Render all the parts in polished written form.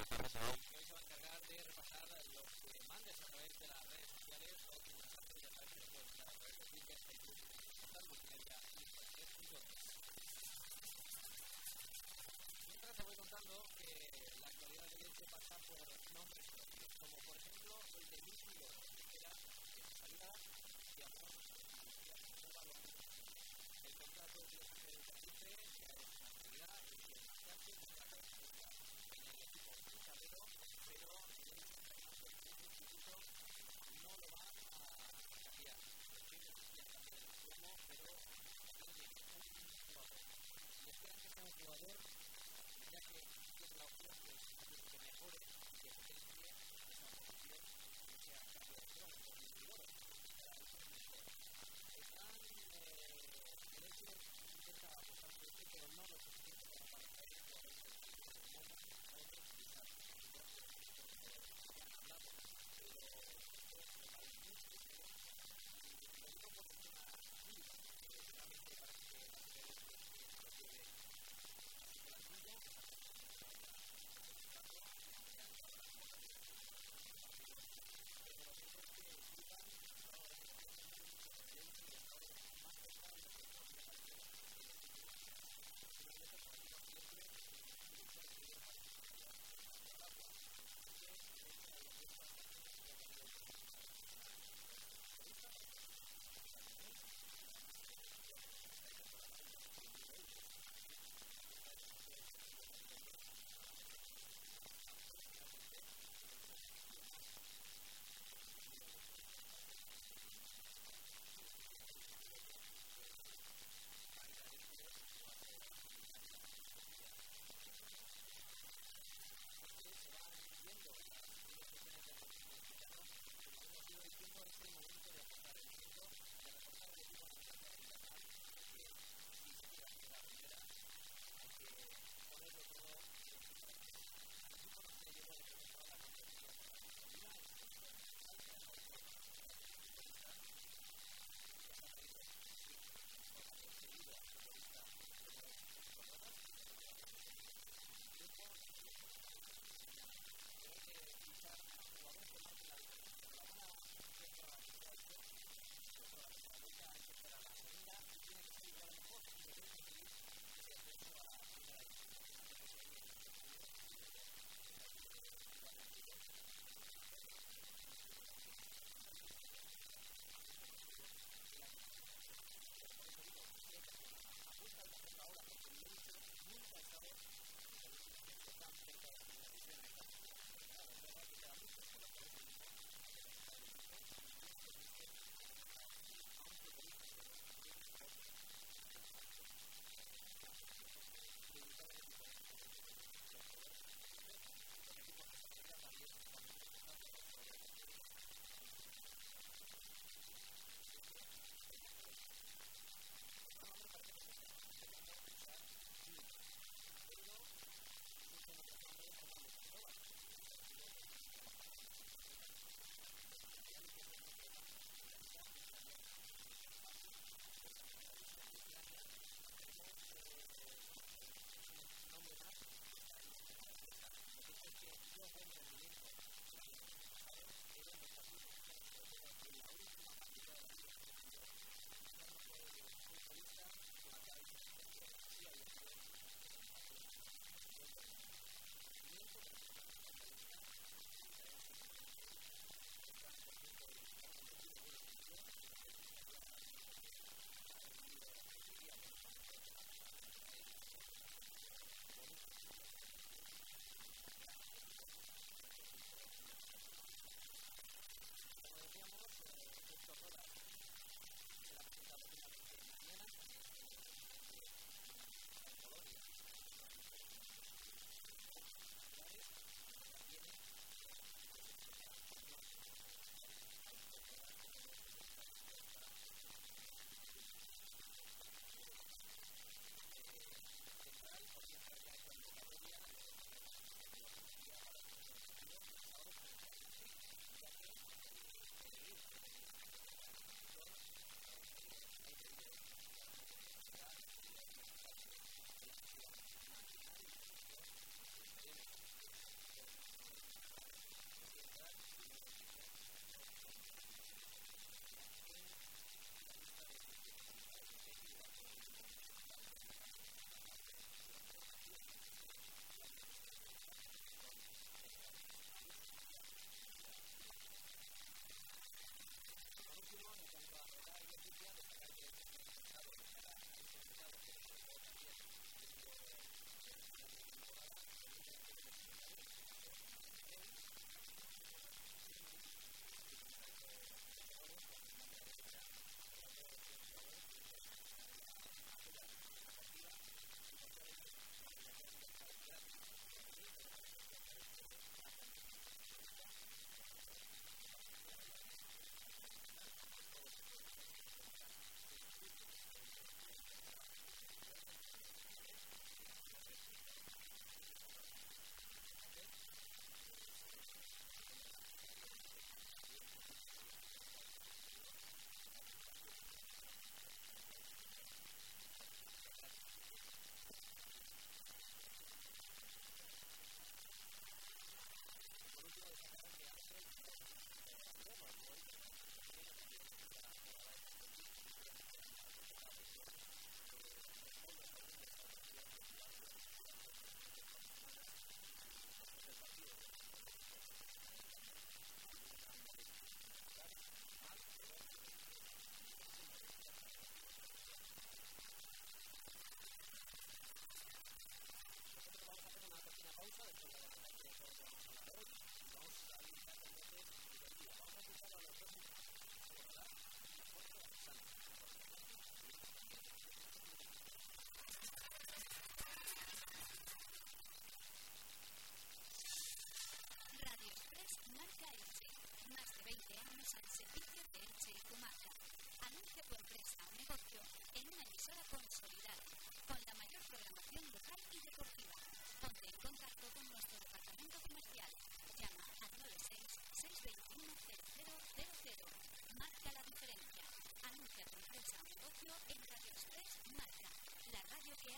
que hoy se va a encargar de repasar lo que mandes a través de las redes sociales o que mensajes ya sabes que lo puedes mandar a través de Twitter, Facebook, Portal Multimedia y Internet.es. Mientras te voy contando que la actualidad del Elche pasa por nombres propios, como por ejemplo el de Luis Miguel, que era de su salida de Amor Industrial, un balón. El contrato de los Ángeles de Alice ya es una realidad y que el marcharse con la cabeza puesta en el equipo pusadero, pero el instituto no lo va a cambiar. Los chicos quieren cambiar el extremo, pero tiene un jugador. Y esperan que sea un jugador, ya que tiene la opción que mejore y que potencie esa posición y sea cambio de trono por el rigor. Para eso es mejor. El hecho intenta apostar por este, pero no lo suficiente como para traer jugadores del tipo de Momo o de Pizarro. Ya han hablado, pero esto vale mucho dinero y lo digo por una Silva, que realmente parece que va a ser el que se lo lleve. Así que la Silva, pero lo cierto es que Silva estaba de más cerca de lo que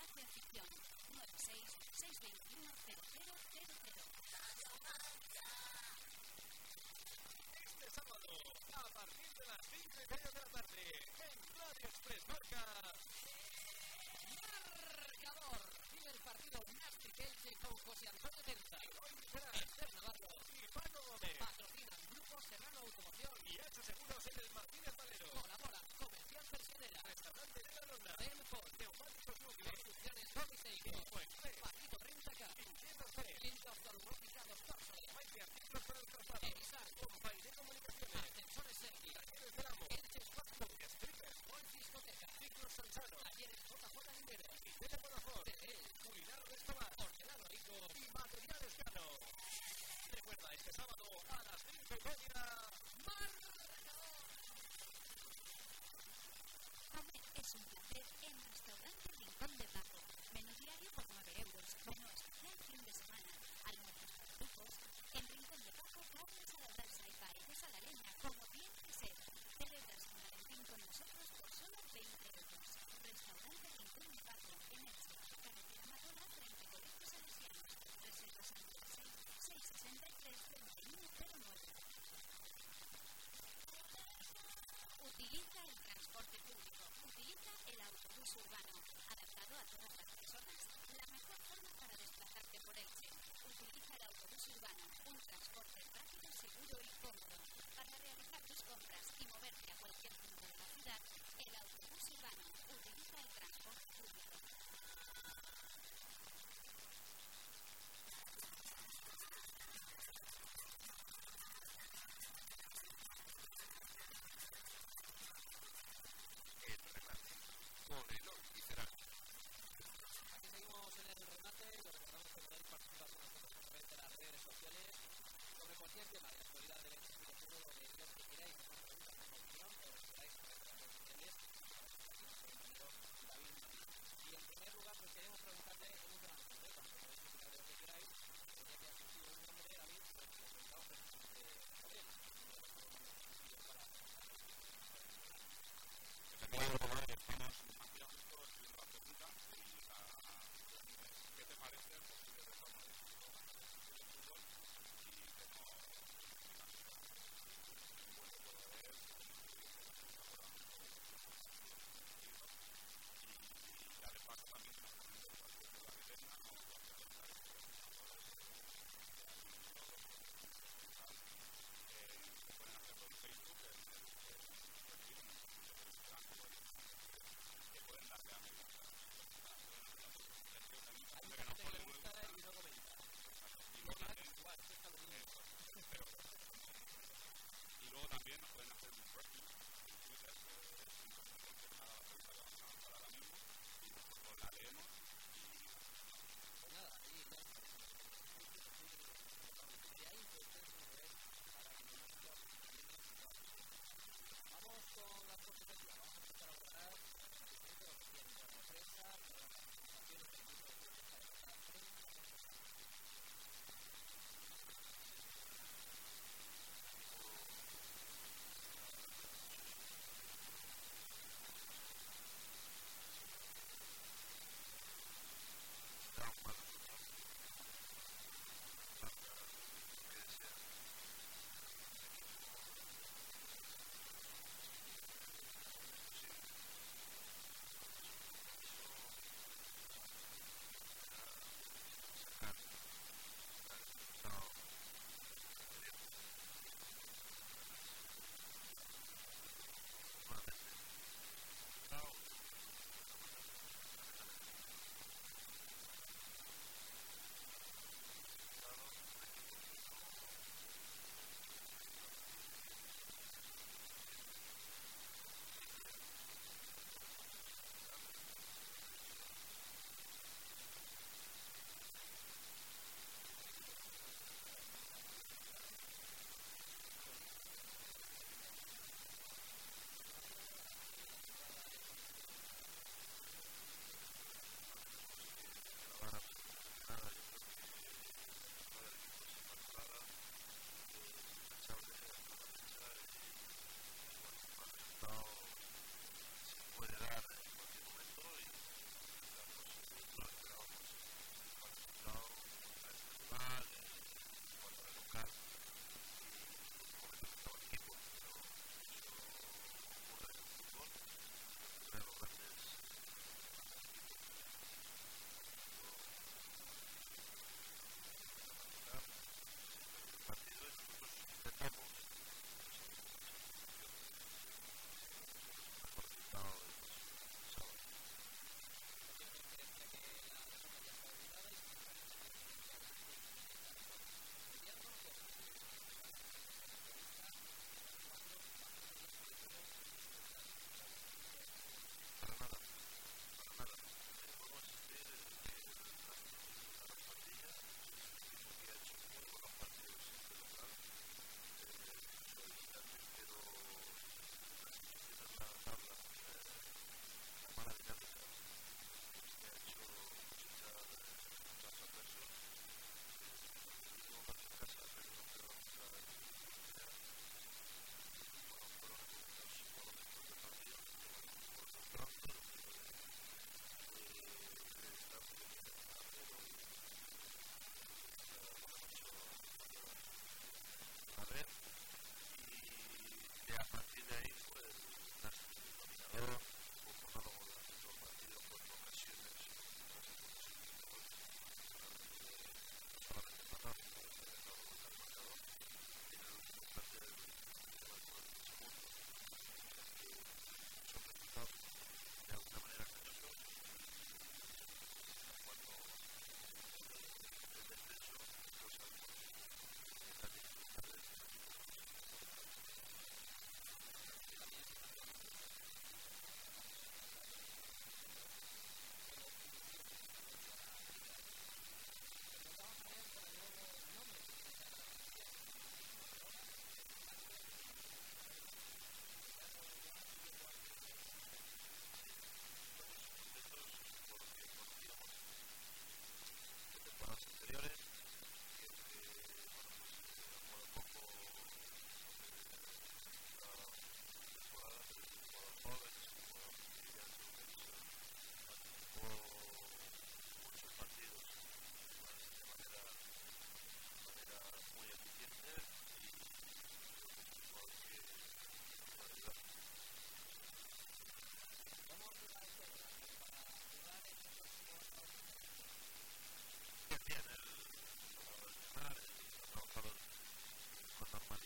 Viaje Afición 96-621-0000. Este sábado, a partir de las 5:30 de la tarde, en Radio Express Marca, Marcador. Vive el partido Nastic Elche con José Antonio Tenza, Esther Navarro y Paco Gómez. Patrocinan Grupo Serrano Automoción y Hecho Seguros en el Martínez Valero. Colabora Comercial Persianera, Restaurante de la Ronda, Tempos, Neumáticos Núcleo, Construcciones Comiseiro, Paquito 30K, Quinteros C, Clínica Oftalmológica Doctor Soler, Maite Artículos para el Calzado, Evisar, Compay de Comunicaciones, Ascensores Sergi, Talleres del Amo, Elche Espacio, Strippers, Hoy Discoteca, Ciclos Sanzano, Talleres JJ Nimero, Quintela Bonafón, Culinar Restaurant, Hortelano Rico y Materiales Cano. Recuerda, este sábado a las 5:30, Marcador. Comer es un placer en Restaurante Rincón de Paco. Menú diario por 9 euros. Menú especial fin de semana. Almuerzos para grupos. En Rincón de Paco, carnes a la brasa y paellas a la leña, como bien que sea. Celebra San Valentín con nosotros por solo 20 euros. Restaurante Rincón de Paco, en Elche, carretera Matola, frente a Colegios Salesianos. Reservas al 96-663-3109. Utiliza el transporte público. Utiliza el autobús urbano, adaptado a todas las personas. La mejor forma para desplazarte por Elche. Utiliza el autobús urbano, un transporte rápido, seguro y cómodo. Para realizar tus compras y moverte a cualquier punto de la ciudad, el autobús urbano. Utiliza el transporte público. El remate con Eloy Visceral. Aquí seguimos en el remate y os recordamos que podéis participar con nosotros a través de las redes sociales sobre cualquier tema de la actualidad del Elche y de fútbol o de lo que queráis, alguna pregunta, alguna opinión, o os queráis a través de las redes sociales. Aquí nuestro compañero David Martín. Y en primer lugar, pues queremos preguntarle en un tema concreto, aunque podéis explicar de lo que queráis, ya que ha surgido un nombre, David, pues lo preguntamos precisamente por él, uno de los jugadores más conocidos para afrontar el equipo. Efectivamente, bueno, estamos rápidamente escribiendo la pregunta y ¿qué te parece el posible retorno de fútbol y cómo un buen juego de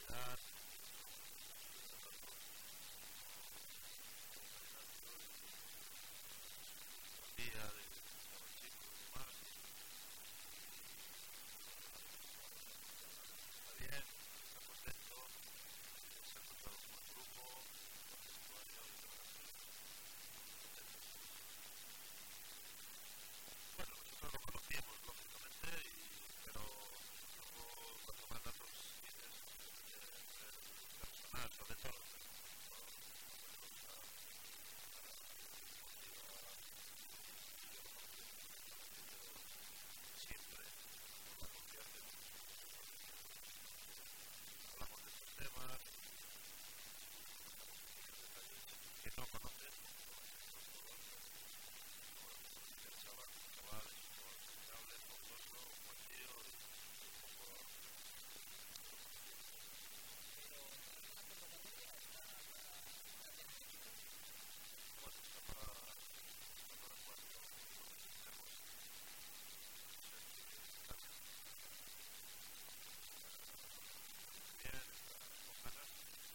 calidad, día de los chicos y demás, está bien, está contento, se ha encontrado un buen grupo, con el usuario y la verdad que bueno, nosotros lo conocíamos lógicamente, pero luego cuanto más datos tienes personal, sobre todo siempre nos va confiando hablamos de estos temas, que no conoces, chaval, sociable, fabuloso, un buen tío y un jugador. Bueno, está para cuando lo necesitemos. Bien, con ganas.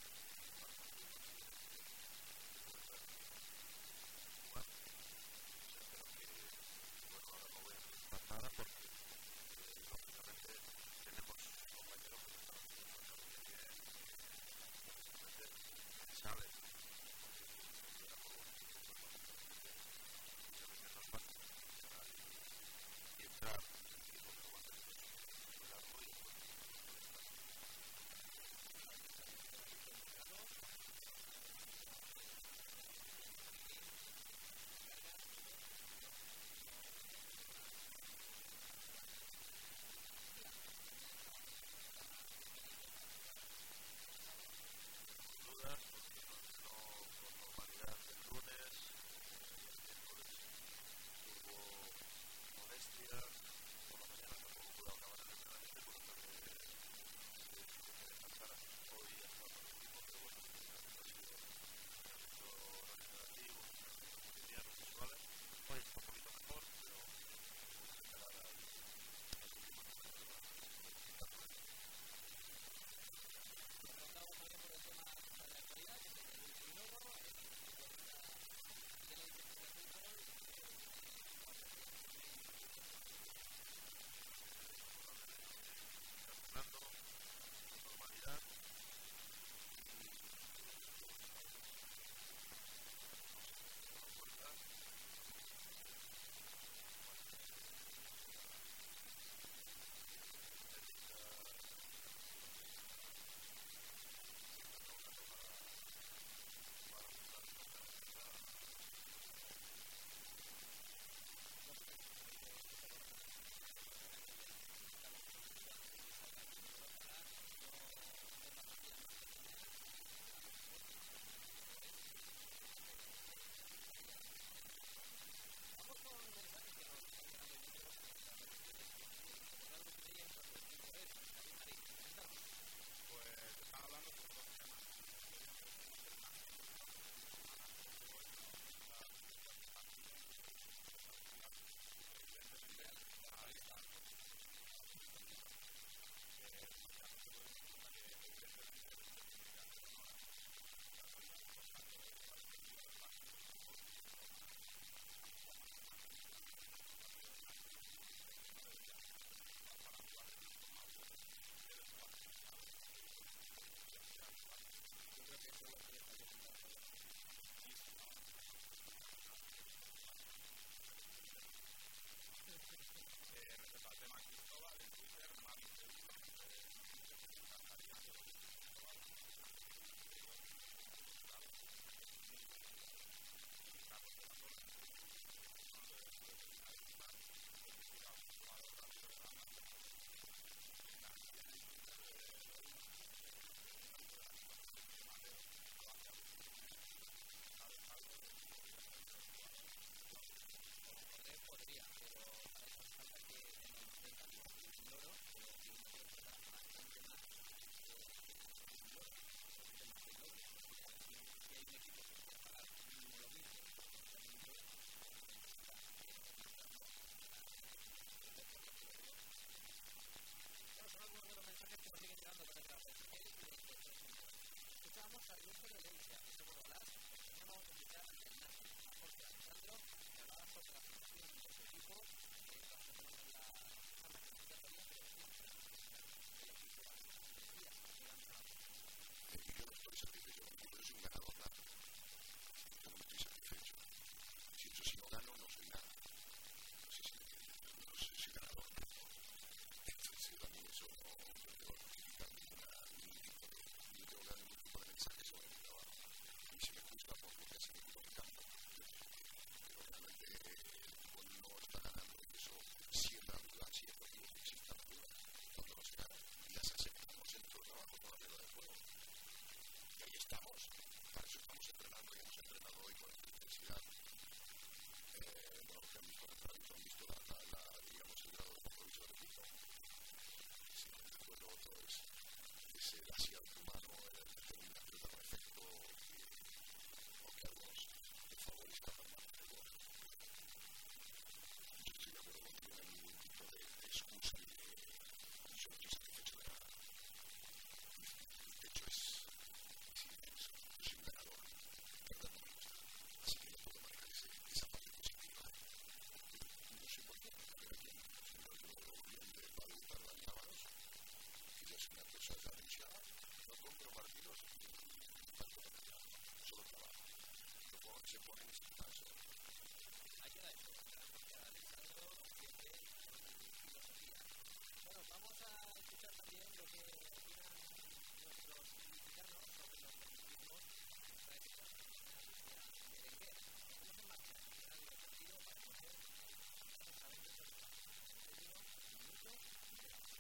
Bueno, ahora no voy a preguntar nada porque lógicamente tenemos compañeros que están haciendo una carrera bien, honestamente saben que nos falta y entrar y porque lo van a tener muy largo y después esa risa, no compro partidos y tanto de verdad, solo trabajo. Luego se ponen y se cansan. Ahí queda eso, gracias a Alessandro, siempre con filosofía. Bueno, vamos a escuchar también lo que opinan nuestros invitados sobre los beneficios que trae esta industria merenguera. Estamos en marcha, en Radio Deportivo para conocer a través de estos espacios. Seguimos un minuto y te vamos.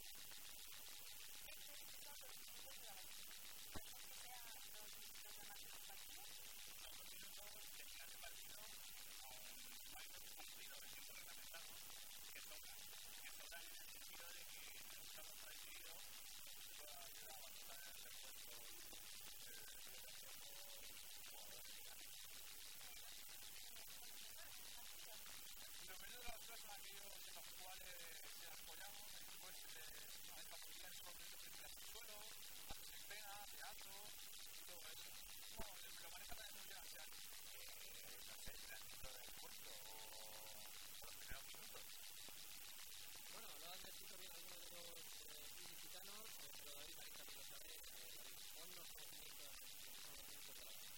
Lo menos de las cosas son aquellos en los cuales nos apoyamos, después nos escapulían sobre el suelo, hacer escena, teatro y todo eso. ¿Cómo lo maneja también muy bien Ansiani? No sé, dentro del puesto o los primeros minutos. Bueno, lo han descrito bien algunos de los ilicitanos, pero David Marín también lo sabe. David, ponnos conocimiento de los minutos de la banda.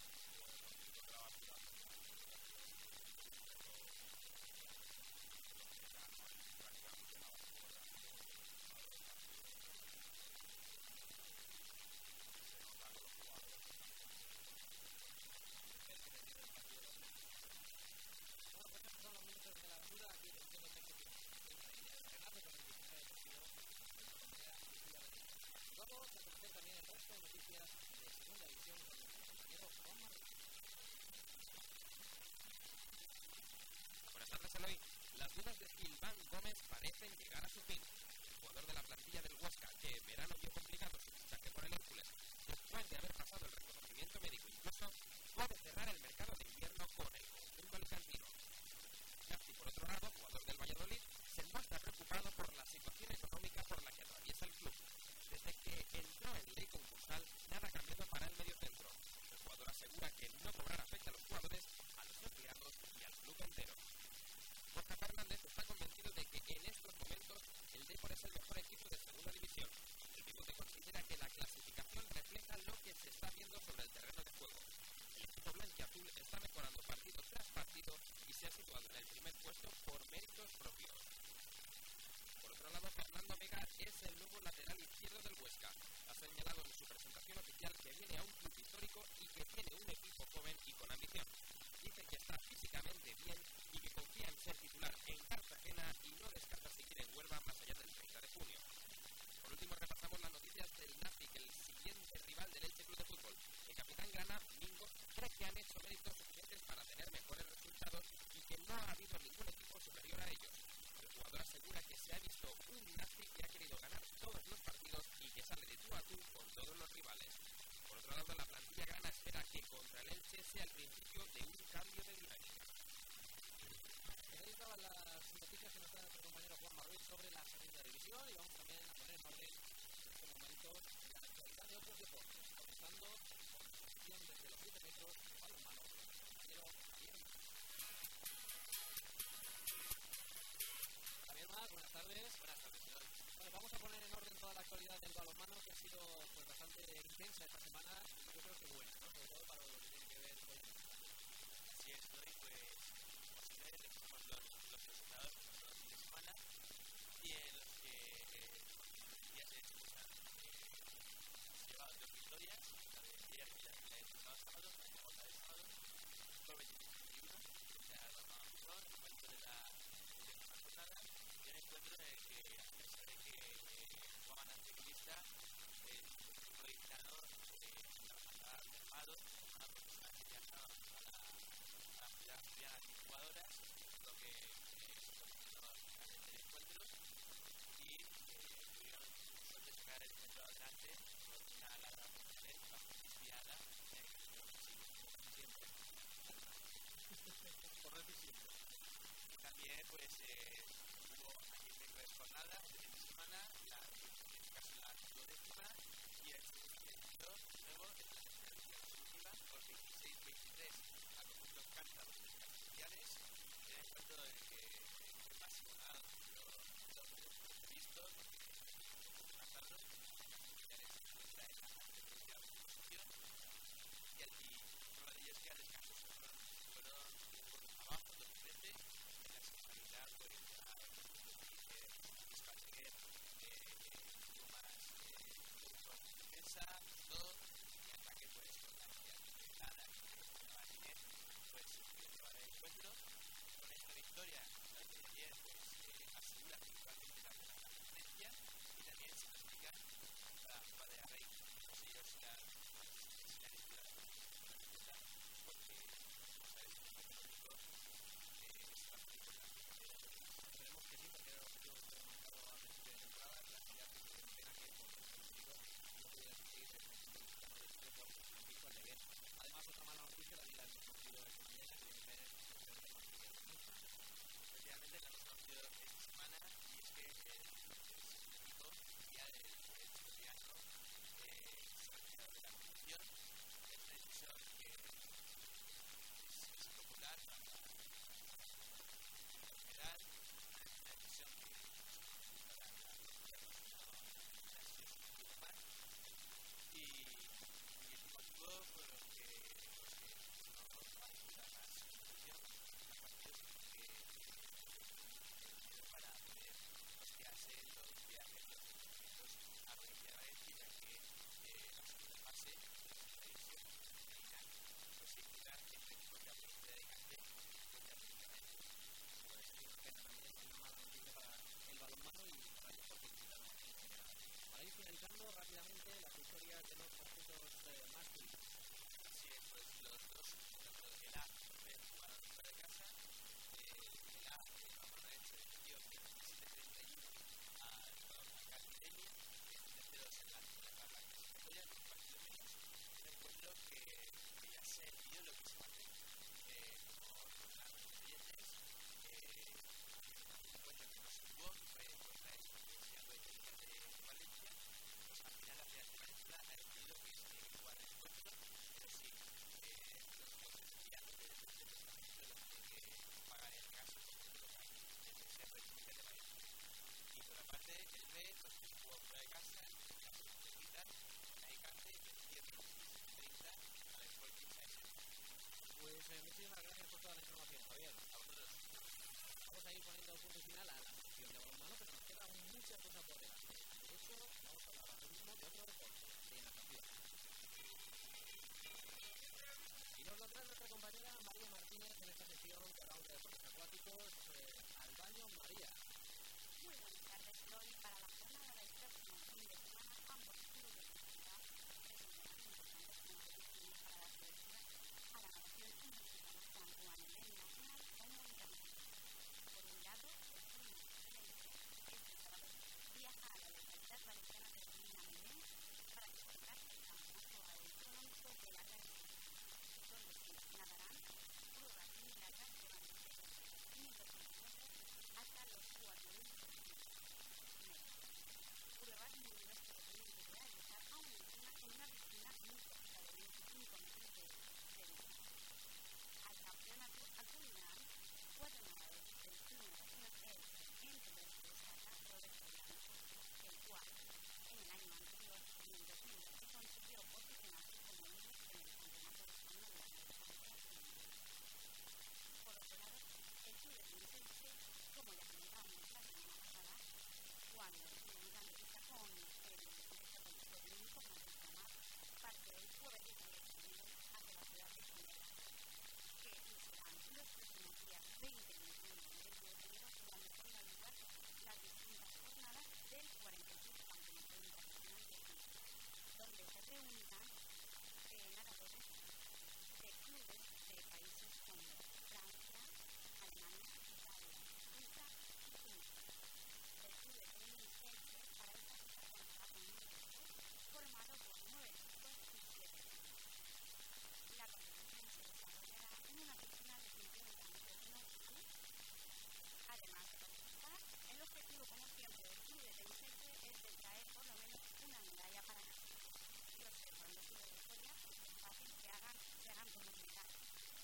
Bueno, pues estos son los minutos de la basura. Aquí entiendo que Renato con el 19 deportivo de la comunidad Lucía Benítez. Vamos a conocer también el resto de noticias de segunda división con nuestro compañero Juan Martín. Buenas tardes, Eloy. Las dudas de Gilván Gómez parecen llegar a su fin. El jugador de la plantilla del Huesca, que en verano vio complicado su fichaje por el Hércules, después de haber pasado el reconocimiento médico incluso, puede cerrar el mercado de invierno con el conjunto alicantino. Casti, por otro lado, jugador del Valladolid, se muestra preocupado por la situación económica por la que atraviesa el club. Desde que entró en ley concursal, nada ha cambiado para el mediocentro. El jugador asegura que no cobrar afecta a los jugadores, a los empleados y al club entero. Borja Fernández está convencido de que en estos momentos el Depor es el mejor equipo de segunda división. El pivote considera que la clasificación refleja lo que se está viendo sobre el terreno de juego. El equipo blanquiazul está mejorando partido tras partido y se ha situado en el primer puesto por méritos propios. Por otro lado, Fernando Vega es el nuevo lateral izquierdo del Huesca. Ha señalado en su presentación oficial que viene a un club histórico y que tiene un equipo joven y con ambición. Dice que está físicamente bien y que confía en ser titular en Cartagena y no descarta seguir en Huelva más allá del 30 de junio. Por último, repasamos las noticias del Nastic, el siguiente rival del Elche Club de Fútbol. El capitán grana, Mingo, cree que han hecho méritos suficientes para tener mejores resultados y que no ha habido ningún equipo superior a ellos. El jugador asegura que se ha visto un Nastic que ha querido ganar todos los partidos y que sale de tú a tú con todos los rivales. Por otro lado, la plantilla grana espera que contra el Elche sea el principio de un cambio de dinámica. Ahí estaban las noticias que nos da nuestro compañero Juan Martín sobre la segunda división y vamos también a poner en orden en este momento la actualidad de otros deportes, comenzando con la sección desde los 7 metros de balonmano con nuestro compañero Javier Mas. Javier Mas, buenas tardes. Buenas tardes, señor. Vale, vamos a poner en orden toda la actualidad del balonmano que ha sido pues bastante intensa esta semana y yo creo que buena, ¿no? Sobre todo para lo que tiene que ver con el Así es, hoy pues como siempre recogemos los resultados de los fines de semana y en los que ya se han llevado 2 victorias, la de ayer y la del pasado sábado, la llevamos la del sábado, por 25-21, ya la vamos a jugar, el encuentro de la última jornada y un encuentro en el que a pesar de que juegan ante Crista, el equipo gitano está mermado, una profesional que viaja a la ciudad asturiana de jugadoras, lo que solucionó finalmente el encuentro y tuvieron suerte de sacar el centro adelante por una larga oportunidad bajo desviada que siempre por decisión. y también pues hubo aquí en la jornada este fin de semana en este caso la 12ª y el segundo luego en la tercera consecutiva por 26-23 a conjunto cántabros de las especiales en el encuentro en el que fue máximo ganado los previstos porque cántabros victorias de los conjuntos más críticos. Así es, pues los dos, tanto el A como el B jugaron fuera de casa. El A, vamos a ver, se defendió 27-31 a Calidemia, terceros en la tabla clasificatoria, con un partido menos. Un encuentro que ya se vio lo que se va a hacer. Como contra los oyentes, un encuentro que no se jugó, que fue contra el Universidad Politécnica de Valencia. Pues al final la Federación Española ha decidido que se tiene que jugar el encuentro, pero sí, los jugadores ya no tienen el desplazamiento, lo tienen que pagar en caso de que lo cae la Universidad Politécnica de Valencia. Y por la parte el B, pues que jugó fuera de casa, en la cerquita, en Alicante, venció 27-30 al Sporting Sáenz. Pues muchísimas gracias por toda la información, Javier. A vosotros. Vamos a ir poniendo punto final a la sección de balonmano, pero nos quedan muchas cosas por delante. De hecho, vamos a hablar ahora mismo de otro deporte, de natación. Y nos lo trae nuestra compañera María Martínez en esta sección que hablamos de deportes acuáticos. Al baño, María. Muy buenas tardes. Hoy, para la jornada del próximo fin de semana, ambos clubes de la ciudad presentarán importantes competiciones para dar cobertura a la natación universitaria tanto a nivel nacional como internacional. Por un lado, el club de este sábado viaja a la localidad valenciana de Minamimén para disputarse el campeonato autonómico de la carrera, donde se nadarán pruebas muy largas que van desde los 1.200 metros hasta los 4.000 metros. Pruebas muy duras que se tienen que realizar aún encima en una piscina muy corta de 25 metros de distancia. Al campeonato acudirán 4 nadadores del Club Natación Elche, entre los que destaca Roberto Blanco, el cual en el año anterior, en el 2012, consiguió posicionarse como líder en el Campeonato de España de la distancia femenina. Por otro lado, el Club de Tenis Elche, como ya comentábamos la semana pasada, cuando tuvimos la noticia con el director del Club Técnico, Francisco Amar, parte el jueves 18 de enero hacia la ciudad de Ginebra, que serán los próximos días 20 y 21 de enero donde tendrán lugar las distintas jornadas del 46 Campeonato Internacional de Tenis, donde se reunirán nadadores de clubes de países como Francia, Alemania, Italia, Suiza y Tunisia. El Club de Tenis Elche para esta cita contará con un equipo formado por 9 chicos y 7 chicas. La competición se desarrollará en una piscina de 50 metros de longitud. Además de participar, el objetivo, como siempre, del Club de Tenis Elche es de traer por lo menos una medalla para casa. Y observando su trayectoria, es fácil que hagan con los medallas.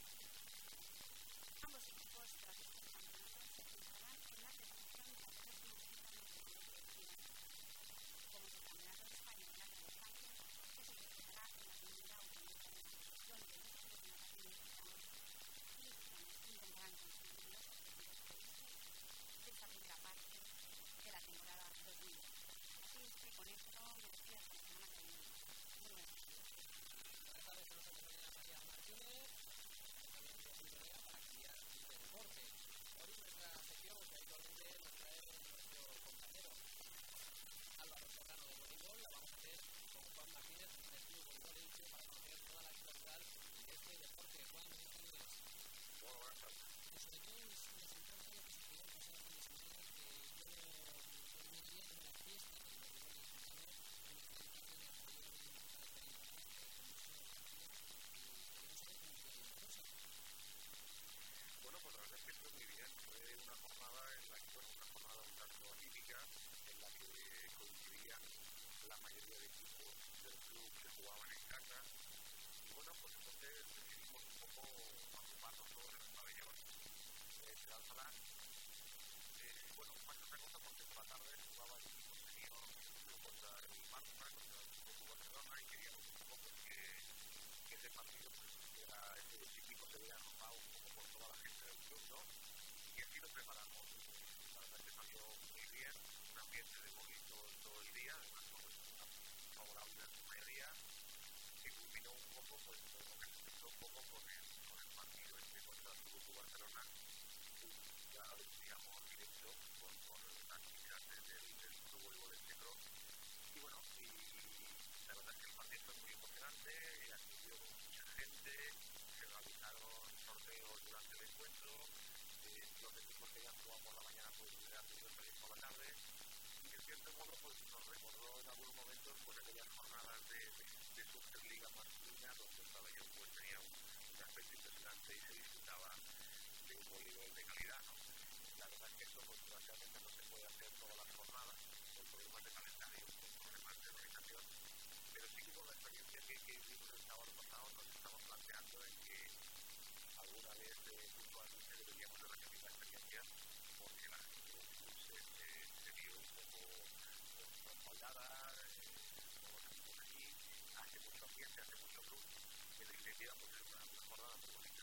Ambos equipos, tras estos campeonatos, se centrarán en la preparación de las próximas citas nacionales de China, como es el Campeonato de España de larga distancia, que se realizará en la Comunidad Autónoma de Madrid, donde los clubes de natación ilicitanos intentarán conseguir los objetivos previstos de esta primera parte de la temporada 2020. Así es que con esto me despido hasta la semana que viene. Muy buenas tardes. Buenas tardes a nuestra compañera María Martínez. También de sintonía para actividad de deporte. Hoy nuestra sección que habitualmente nos trae nuestro compañero Álvaro Serrano de voleibol la vamos a hacer con Juan Martínez del Club Voleibol Elche para conocer toda la actualidad de este deporte. Juan, buenas tardes. Bueno, buenas tardes. Sobre todo nos centramos en lo que sucedió el pasado fin de semana, que yo me diría como la fiesta del voleibol mexicano, en el que el campeón salió de internet con muchos partidos y queremos saber cómo se la cosa. Bueno, pues la verdad es que fue muy bien. Fue una jornada en la que, bueno, una jornada un tanto atípica, en la que coincidían la mayoría de equipos del club que jugaban en casa. Y bueno, pues entonces decidimos un poco agruparnos todos en el pabellón de Alcalá. Bueno, más que otra cosa porque por la tarde jugaba el equipo senior contra el Barça, contra el Fútbol Barcelona, y queríamos un poco que ese partido, pues, que los equipos se vean arropado un poco por toda la gente del club, ¿no? Y así lo preparamos. La verdad es que salió muy bien, un ambiente de bonito todo el día, además con una favorable en su mayoría, que culminó un poco, pues, lo que se empezó un poco con el partido contra el Fútbol Barcelona. Ya lo decíamos directo con la actividad del Club Voleibol Elche. Y bueno, y la verdad es que esto es muy emocionante, acudió mucha gente, se realizaron sorteos durante el encuentro, los equipos que ya jugaban por la mañana pues han tenido salir por la tarde, y de cierto modo pues nos recordó en algunos momentos pues aquellas jornadas de Superliga masculina donde el pabellón pues tenía un aspecto impresionante y se disfrutaba de un voleibol de calidad, ¿no? La verdad es que esto pues desgraciadamente no se puede hacer todas las jornadas por problemas de calendario, por problemas de organización, pero sí que con la experiencia que vimos el sábado pasado nos estamos planteando en que alguna vez puntualmente deberíamos de repetir la experiencia porque la gente del club se vio un poco respaldada, todos los equipos allí, hace mucho ambiente, hace mucho club, y en definitiva pues es una jornada muy bonita.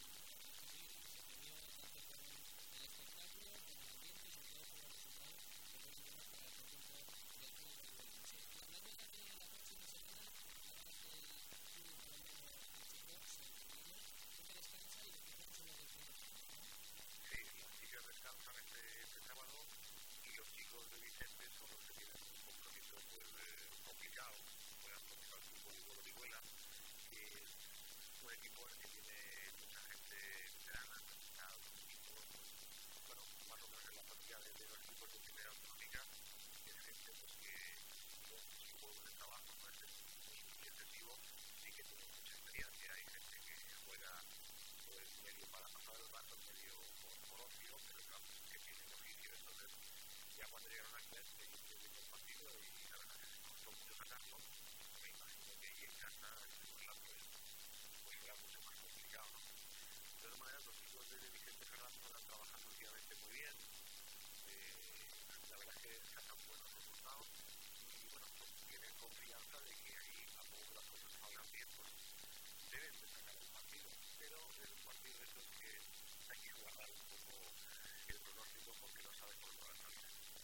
Descansan este sábado y los chicos de Vicente son los que tienen un compromiso pues complicado, juegan contra el fútbol y Orihuela, que es un equipo en el que tiene mucha gente veterana, los equipos, bueno, más o menos en la familia de los equipos de primera autonómica, que es gente pues que su volumen de trabajo no es muy excesivo y que tiene mucha experiencia. Hay gente que juega pues medio para pasar el rato, medio por ocio, pero claro, que tienen oficio. Entonces ya cuando llegaron aquí ellos tienen el partido y la verdad es que les costó mucho sacarlo. Me imagino que ahí en casa pues era mucho más complicado, ¿no? De todas maneras, los chicos de Vicente Fernández están trabajando últimamente muy bien, la verdad es que sacan buenos resultados y bueno, pues tienen confianza de que ahí a poco que las cosas salgan bien, pues deben de sacar el partido, pero es un partido de esos que hay que guardar un poco el pronóstico porque no sabes por dónde va a salir.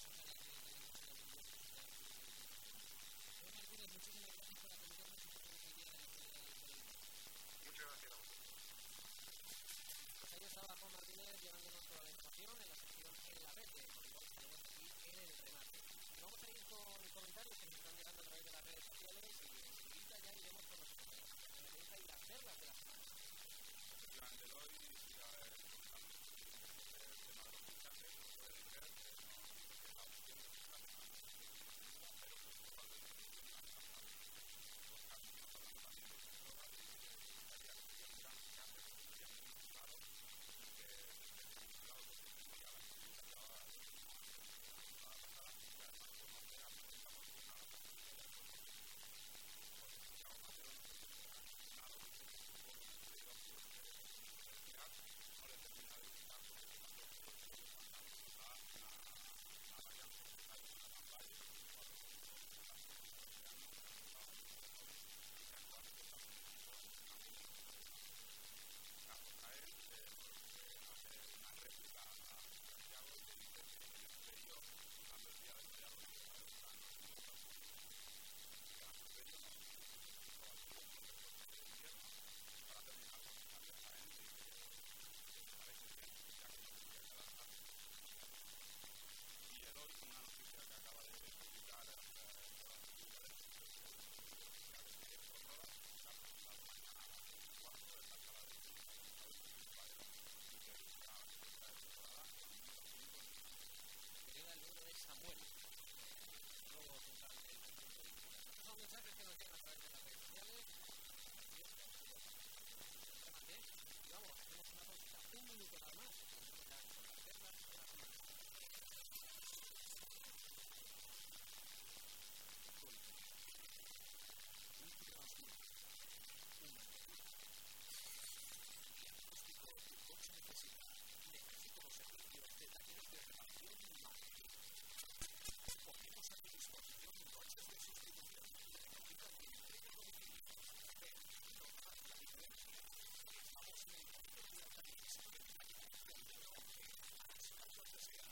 Muchas gracias a vosotros. Pues ahí estaba Juan Martínez llevándonos toda la información en la sección En la Red de voleibol que tenemos aquí en el remate. Y vamos a ir con comentarios que nos están llegando a través de las redes sociales y enseguida ya iremos con nuestros compañeros de la mesa y las perlas de la semana. Efectivamente, hoy iba a ver el tema de los fichajes, como pueden ver, no está haciendo esta semana, pero pues igual de los cambios, hablando también de drogas y estaría que sería un gran fichaje, sería muy claro que esté vinculado con el que ya la actividad ya va a pasar a y además conoce a estamos con una posibilidad de porque Santiago Mateo no se tiene claro y que un poco como se diga pues no le termina de gustar porque cuando se pasa a la variante está en una campaña y cuando se está Carlos Jaén hace una réplica a Santiago y le dice que en el imperio cuando el día del creador no es muy para terminar con el cambio a Jaén y que parece bien ya que no tendría que dar más y el hoy con una noticia que acaba de publicar todas las publicaciones oficiales de Sonora que ha presentado mañana a las 24 en la sala de y que busca esta temporada con 1.500 que queda el número de Samuel, nuevo central del conjunto de Ibiza. Estos son mensajes que nos llegan a través de las redes sociales. Y vamos, hacemos una pausita, un minuto nada más. Vamos ya con las perlas de la semana. Necesito los servicios de talleres de reparación y marketing. Ponemos a tu disposición coches de sustitución y recogida y entrega a domicilio. Ven, no más la diferencia. Estamos en el camino de la calle Isabel del 11. Hasta donde sea.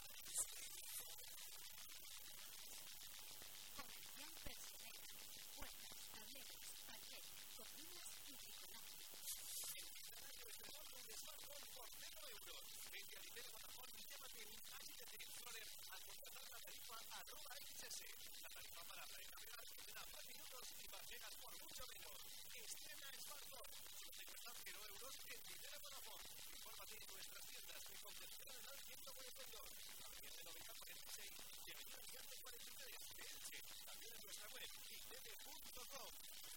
Comercial Personera. Puertas, tableros, parquet, cocinas y bricolaje. De smartphone por 0 euros. Vente a Liceo Vodafone y llévate un HTC Explorer al contratar la tarifa @XS. La tarifa para navegar que te da más minutos euros y más llegas por mucho menos. Estrena Smartphone. Solo te cuesta 0 euros en dinero Vodafone. Infórmate en nuestras tiendas de Concepción Arenal 142, Avenida 9046 y Avenida Alicante 43 de Elche. También en nuestra web itv.com.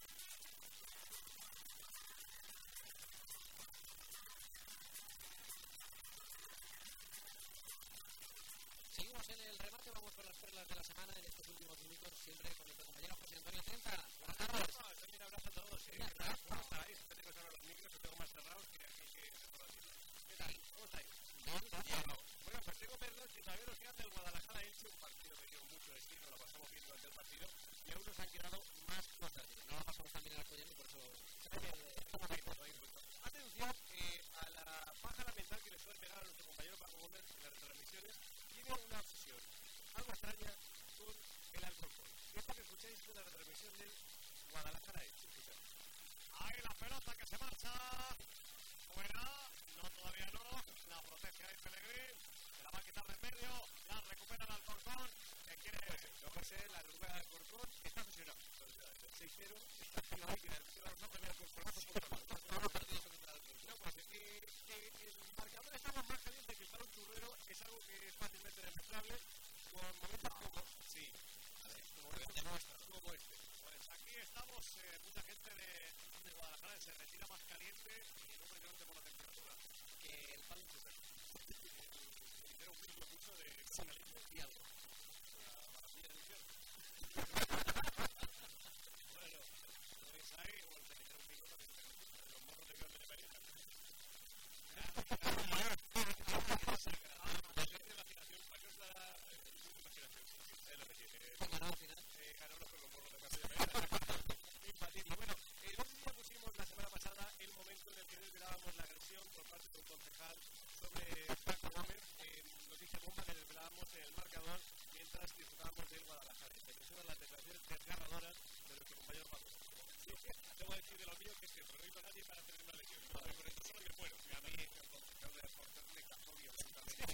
Seguimos en el remate, vamos con las perlas de la semana en estos últimos minutos, siempre con nuestro compañero José Antonio Trenta. Buenas tardes. Un abrazo a todos. ¿Cómo estáis? Tengo que cerrar los micros, que tengo más cerrados que aquí que por aquí. ¿Qué tal? ¿Cómo estáis? Bueno, pues tengo perlas que todavía nos quedan del Guadalajara-Elche, un partido que dio mucho destino, lo pasamos bien durante el partido, y aún nos han quedado más cosas. No lo pasamos también en el Alcoyano y por eso... Atención a la paja mental que le suele pegar a nuestro compañero Paco Gómez en las retransmisiones. Tiene una obsesión algo extraña con el alcohol. Esto que escucháis es la retransmisión del Guadalajara-Elche. ¡Ay, la pelota que se marcha! Fuera, no, todavía no. La protege ahí Pellegrín, se la va a quitar de medio, la recupera el Alcorcón. ¿Qué quiere? No sé, la recupera el Alcorcón, está obsesionado. 6-0, no hay que no tener Alcorconazos contra todos los partidos contra el Alcorcón. No, pues el marcador estaba más caliente que el palo churrero, es algo que es fácilmente demostrable con momentos como... Sí, como este. Pues aquí estamos, mucha gente de Guadalajara se retira más caliente y no precisamente por la temperatura que el palo churrero. Era un mínimo curso de caliente y algo. Para mí es difícil. Bueno, lo veis ahí, o el tener un piloto que los morros de grande de Perita. Es lo que tiene. Ganó al final. Ganó con los morros de grande de Perita. Imbatible. Bueno, el otro día pusimos la semana pasada el momento en el que desvelábamos la agresión por parte de un concejal sobre Paco Gómez, noticia bomba que desvelábamos en el marcador mientras disfrutábamos del Guadalajara. Se presionan las declaraciones desgarradoras de nuestro compañero Paco. Tengo que decir de lo mío que es que no rico a nadie para tener una lesión. No, por esto solo me muero. Y a mí el concejal de deportes me cazó violentamente.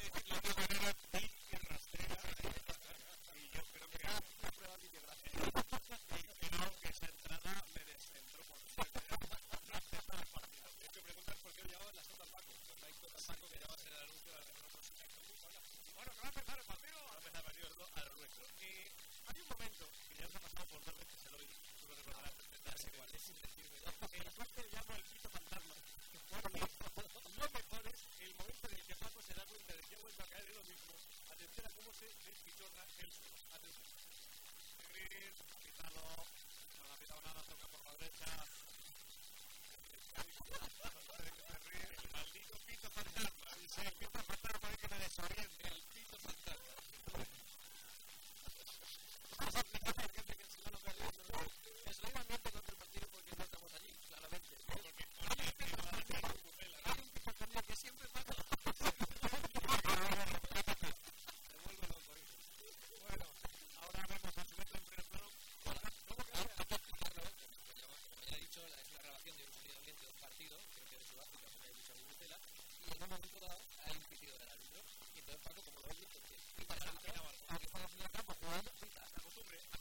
Y rastrea. Y yo espero que haga una prueba videográfica. Y creo que esa entrada me descentró por suerte. De hecho, preguntas por qué llevaba la sonda al Paco. Al Paco que llevaba en el anuncio de la reforma. Bueno, que va a empezar el partido. Va a empezar el partido a lo nuestro. Hay un momento que ya nos ha pasado por 2 veces, se lo oí. Tú lo recordarás perfectamente igual, es sin decirme. El cual le llamo el pito fantasma. Lo mejor es el momento en el que Paco se da cuenta de que ha vuelto a caer en lo mismo. Atención a cómo se despichorra el suelo. Atención. Gris, quítalo. No le ha pitado nada, toca por la derecha. El maldito pito fantasma. Sí, el pito fantasma para que me desoriente. El pito fantasma. Vamos a explicar a la gente que se lo perdiendo, ¿no? Que se lo iba ambiente contra el partido porque no estamos allí, claramente. Porque hay un tipo también que siempre paga. Se vuelve loco, ¿eh? Bueno, ahora vemos a su vez en primer plano. ¿Cómo que hay que explicarlo? Como ya he dicho, es una grabación de un sonido ambiente de un partido, creo que de Sudáfrica, como he dicho en Bruselas, y en un momento dado hay un pitido del árbitro. Y entonces Paco, como lo oye, pues pita el árbitro, aunque está en el campo jugando, pita. La costumbre,